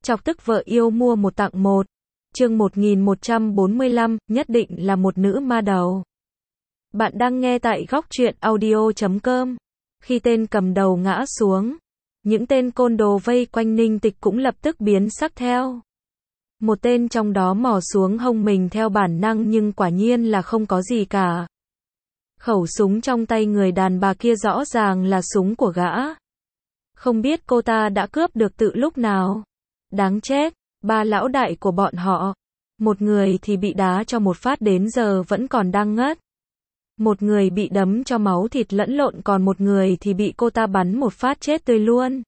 Chọc tức vợ yêu mua một tặng một. Chương 1145, nhất định là một nữ ma đầu. Bạn đang nghe tại góc truyện audio.com. Khi tên cầm đầu ngã xuống, những tên côn đồ vây quanh Ninh Tịch cũng lập tức biến sắc theo. Một tên trong đó mò xuống hông mình theo bản năng nhưng quả nhiên là không có gì cả. Khẩu súng trong tay người đàn bà kia rõ ràng là súng của gã. Không biết cô ta đã cướp được từ lúc nào. Đáng chết, ba lão đại của bọn họ. Một người thì bị đá cho một phát đến giờ vẫn còn đang ngất. Một người bị đấm cho máu thịt lẫn lộn, còn một người thì bị cô ta bắn một phát chết tươi luôn.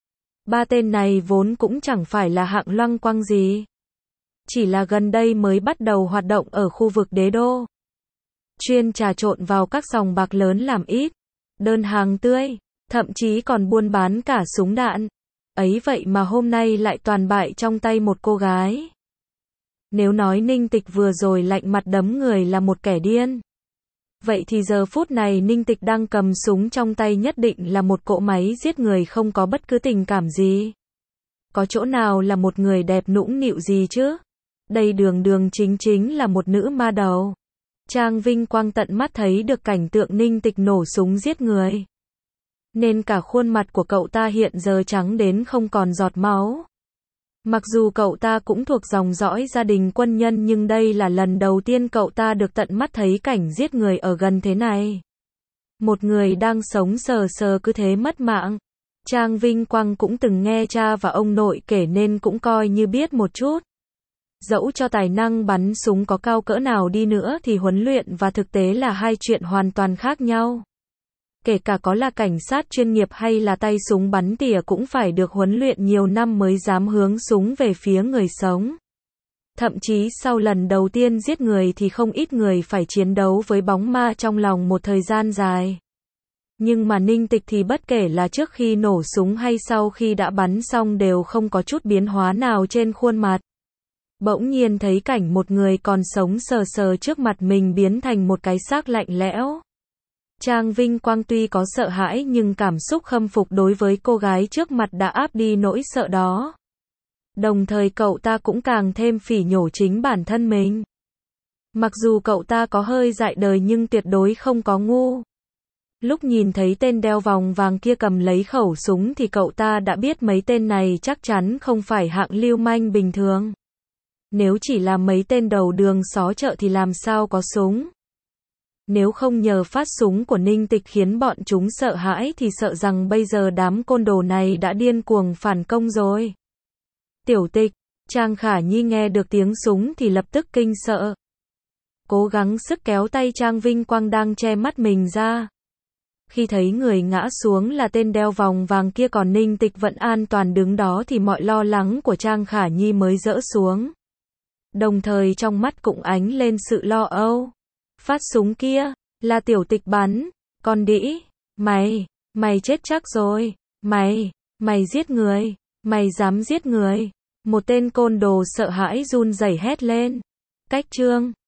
Ba tên này vốn cũng chẳng phải là hạng loăng quăng gì. Chỉ là gần đây mới bắt đầu hoạt động ở khu vực đế đô. Chuyên trà trộn vào các sòng bạc lớn làm ít, đơn hàng tươi, thậm chí còn buôn bán cả súng đạn. Ấy vậy mà hôm nay lại toàn bại trong tay một cô gái. Nếu nói Ninh Tịch vừa rồi lạnh mặt đấm người là một kẻ điên, vậy thì giờ phút này Ninh Tịch đang cầm súng trong tay nhất định là một cỗ máy giết người không có bất cứ tình cảm gì. Có chỗ nào là một người đẹp nũng nịu gì chứ? Đây đường đường chính chính là một nữ ma đầu. Trang Vinh Quang tận mắt thấy được cảnh tượng Ninh Tịch nổ súng giết người, nên cả khuôn mặt của cậu ta hiện giờ trắng đến không còn giọt máu. Mặc dù cậu ta cũng thuộc dòng dõi gia đình quân nhân nhưng đây là lần đầu tiên cậu ta được tận mắt thấy cảnh giết người ở gần thế này. Một người đang sống sờ sờ cứ thế mất mạng. Trang Vinh Quang cũng từng nghe cha và ông nội kể nên cũng coi như biết một chút. Dẫu cho tài năng bắn súng có cao cỡ nào đi nữa thì huấn luyện và thực tế là hai chuyện hoàn toàn khác nhau. Kể cả có là cảnh sát chuyên nghiệp hay là tay súng bắn tỉa cũng phải được huấn luyện nhiều năm mới dám hướng súng về phía người sống. Thậm chí sau lần đầu tiên giết người thì không ít người phải chiến đấu với bóng ma trong lòng một thời gian dài. Nhưng mà Ninh Tịch thì bất kể là trước khi nổ súng hay sau khi đã bắn xong đều không có chút biến hóa nào trên khuôn mặt. Bỗng nhiên thấy cảnh một người còn sống sờ sờ trước mặt mình biến thành một cái xác lạnh lẽo. Trang Vinh Quang tuy có sợ hãi nhưng cảm xúc khâm phục đối với cô gái trước mặt đã áp đi nỗi sợ đó. Đồng thời cậu ta cũng càng thêm phỉ nhổ chính bản thân mình. Mặc dù cậu ta có hơi dại đời nhưng tuyệt đối không có ngu. Lúc nhìn thấy tên đeo vòng vàng kia cầm lấy khẩu súng thì cậu ta đã biết mấy tên này chắc chắn không phải hạng lưu manh bình thường. Nếu chỉ là mấy tên đầu đường xó chợ thì làm sao có súng. Nếu không nhờ phát súng của Ninh Tịch khiến bọn chúng sợ hãi thì sợ rằng bây giờ đám côn đồ này đã điên cuồng phản công rồi. Tiểu Tịch, Trang Khả Nhi nghe được tiếng súng thì lập tức kinh sợ. Cố gắng sức kéo tay Trang Vinh Quang đang che mắt mình ra. Khi thấy người ngã xuống là tên đeo vòng vàng kia còn Ninh Tịch vẫn an toàn đứng đó thì mọi lo lắng của Trang Khả Nhi mới dỡ xuống. Đồng thời trong mắt cũng ánh lên sự lo âu. Phát súng kia, là Tiểu Tịch bắn, con đĩ, mày chết chắc rồi, mày giết người, mày dám giết người. Một tên côn đồ sợ hãi run rẩy hét lên. Cách chương